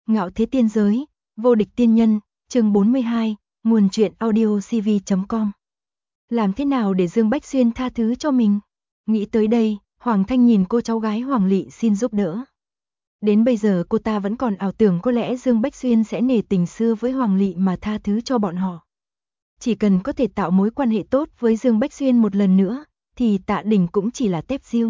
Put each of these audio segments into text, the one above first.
Ngạo thế tiên giới, vô địch tiên nhân, chương 42, nguồn truyện audio cv.com. Làm thế nào để Dương Bách Xuyên tha thứ cho mình? Nghĩ tới đây, Hoàng Thanh nhìn cô cháu gái Hoàng Lị xin giúp đỡ. Đến bây giờ cô ta vẫn còn ảo tưởng có lẽ Dương Bách Xuyên sẽ nể tình xưa với Hoàng Lị mà tha thứ cho bọn họ. Chỉ cần có thể tạo mối quan hệ tốt với Dương Bách Xuyên một lần nữa, thì Tạ Đình cũng chỉ là tép diêu.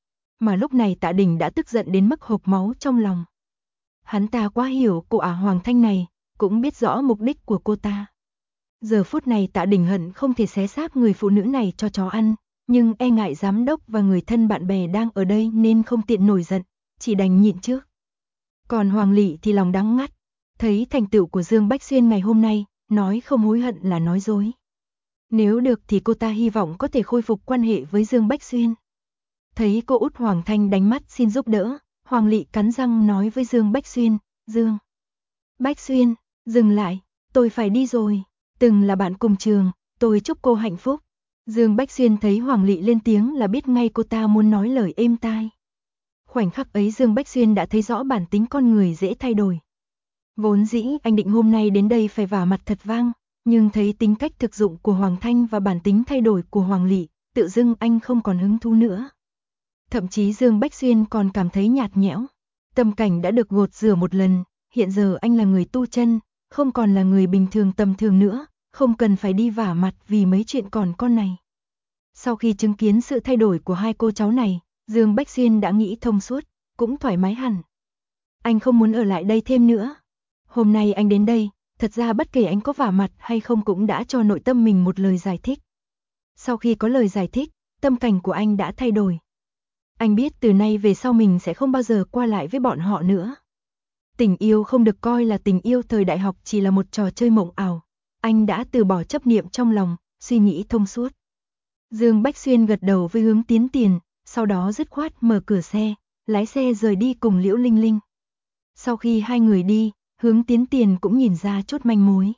Mà lúc này Tạ Đình đã tức giận đến mức hộc máu trong lòng. Hắn ta quá hiểu cô Hoàng Thanh này, cũng biết rõ mục đích của cô ta. Giờ phút này Tạ Đình hận không thể xé xác người phụ nữ này cho chó ăn, nhưng e ngại giám đốc và người thân bạn bè đang ở đây nên không tiện nổi giận, chỉ đành nhịn trước. Còn Hoàng Lị thì lòng đắng ngắt, thấy thành tựu của Dương Bách Xuyên ngày hôm nay, nói không hối hận là nói dối. Nếu được thì cô ta hy vọng có thể khôi phục quan hệ với Dương Bách Xuyên. Thấy cô út Hoàng Thanh đánh mắt xin giúp đỡ, Hoàng Lị cắn răng nói với Dương Bách Xuyên, Dương Bách Xuyên, dừng lại, tôi phải đi rồi, từng là bạn cùng trường, tôi chúc cô hạnh phúc. Dương Bách Xuyên thấy Hoàng Lị lên tiếng là biết ngay cô ta muốn nói lời êm tai. Khoảnh khắc ấy Dương Bách Xuyên đã thấy rõ bản tính con người dễ thay đổi. Vốn dĩ anh định hôm nay đến đây phải vả mặt thật vang, nhưng thấy tính cách thực dụng của Hoàng Thanh và bản tính thay đổi của Hoàng Lị, tự dưng anh không còn hứng thú nữa. Thậm chí Dương Bách Xuyên còn cảm thấy nhạt nhẽo. Tâm cảnh đã được gột rửa một lần, hiện giờ anh là người tu chân, không còn là người bình thường tầm thường nữa, không cần phải đi vả mặt vì mấy chuyện còn con này. Sau khi chứng kiến sự thay đổi của hai cô cháu này, Dương Bách Xuyên đã nghĩ thông suốt, cũng thoải mái hẳn. Anh không muốn ở lại đây thêm nữa. Hôm nay anh đến đây, thật ra bất kể anh có vả mặt hay không cũng đã cho nội tâm mình một lời giải thích. Sau khi có lời giải thích, tâm cảnh của anh đã thay đổi. Anh biết từ nay về sau mình sẽ không bao giờ qua lại với bọn họ nữa. Tình yêu không được coi là tình yêu thời đại học, chỉ là một trò chơi mộng ảo. Anh đã từ bỏ chấp niệm trong lòng, suy nghĩ thông suốt. Dương Bách Xuyên gật đầu với Hướng Tiến Tiền, sau đó dứt khoát mở cửa xe, lái xe rời đi cùng Liễu Linh Linh. Sau khi hai người đi, Hướng Tiến Tiền cũng nhìn ra chút manh mối.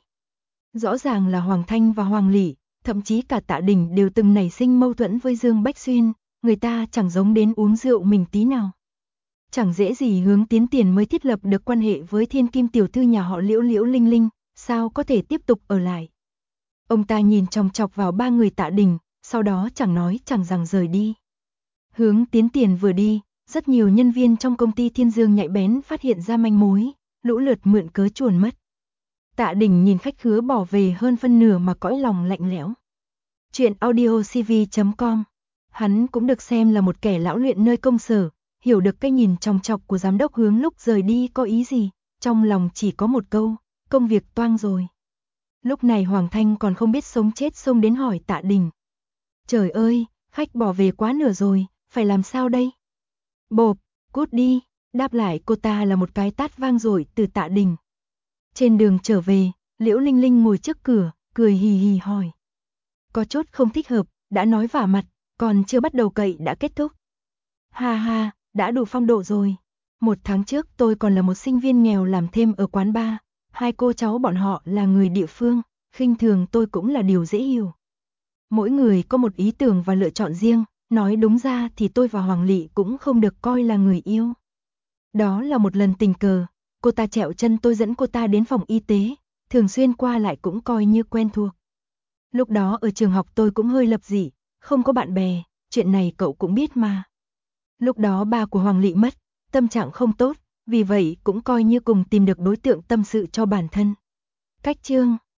Rõ ràng là Hoàng Thanh và Hoàng Lị, thậm chí cả Tạ Đình đều từng nảy sinh mâu thuẫn với Dương Bách Xuyên. Người ta chẳng giống đến uống rượu mình tí nào. Chẳng dễ gì Hướng Tiến Tiền mới thiết lập được quan hệ với thiên kim tiểu thư nhà họ Liễu Liễu Linh Linh, sao có thể tiếp tục ở lại. Ông ta nhìn chòng chọc vào ba người Tạ Đình, sau đó chẳng nói chẳng rằng rời đi. Hướng Tiến Tiền vừa đi, rất nhiều nhân viên trong công ty Thiên Dương nhạy bén phát hiện ra manh mối, lũ lượt mượn cớ chuồn mất. Tạ Đình nhìn khách khứa bỏ về hơn phân nửa mà cõi lòng lạnh lẽo. Chuyện audio cv.com. Hắn cũng được xem là một kẻ lão luyện nơi công sở, hiểu được cái nhìn chòng chọc của giám đốc Hướng lúc rời đi có ý gì, trong lòng chỉ có một câu, công việc toang rồi. Lúc này Hoàng Thanh còn không biết sống chết xông đến hỏi Tạ Đình. Trời ơi, khách bỏ về quá nửa rồi, phải làm sao đây? Bộp, cút đi, đáp lại cô ta là một cái tát vang dội từ Tạ Đình. Trên đường trở về, Liễu Linh Linh ngồi trước cửa, cười hì hì hỏi. Có chút không thích hợp, đã nói vả mặt, còn chưa bắt đầu cậy đã kết thúc. Ha ha, đã đủ phong độ rồi. 1 tháng trước tôi còn là một sinh viên nghèo làm thêm ở quán bar, hai cô cháu bọn họ là người địa phương, khinh thường tôi cũng là điều dễ hiểu. Mỗi người có một ý tưởng và lựa chọn riêng, nói đúng ra thì tôi và Hoàng Lị cũng không được coi là người yêu. Đó là một lần tình cờ, cô ta trẹo chân tôi dẫn cô ta đến phòng y tế, thường xuyên qua lại cũng coi như quen thuộc. Lúc đó ở trường học tôi cũng hơi lập dị, không có bạn bè, chuyện này cậu cũng biết mà. Lúc đó ba của Hoàng Lị mất, tâm trạng không tốt, vì vậy cũng coi như cùng tìm được đối tượng tâm sự cho bản thân. Cách chương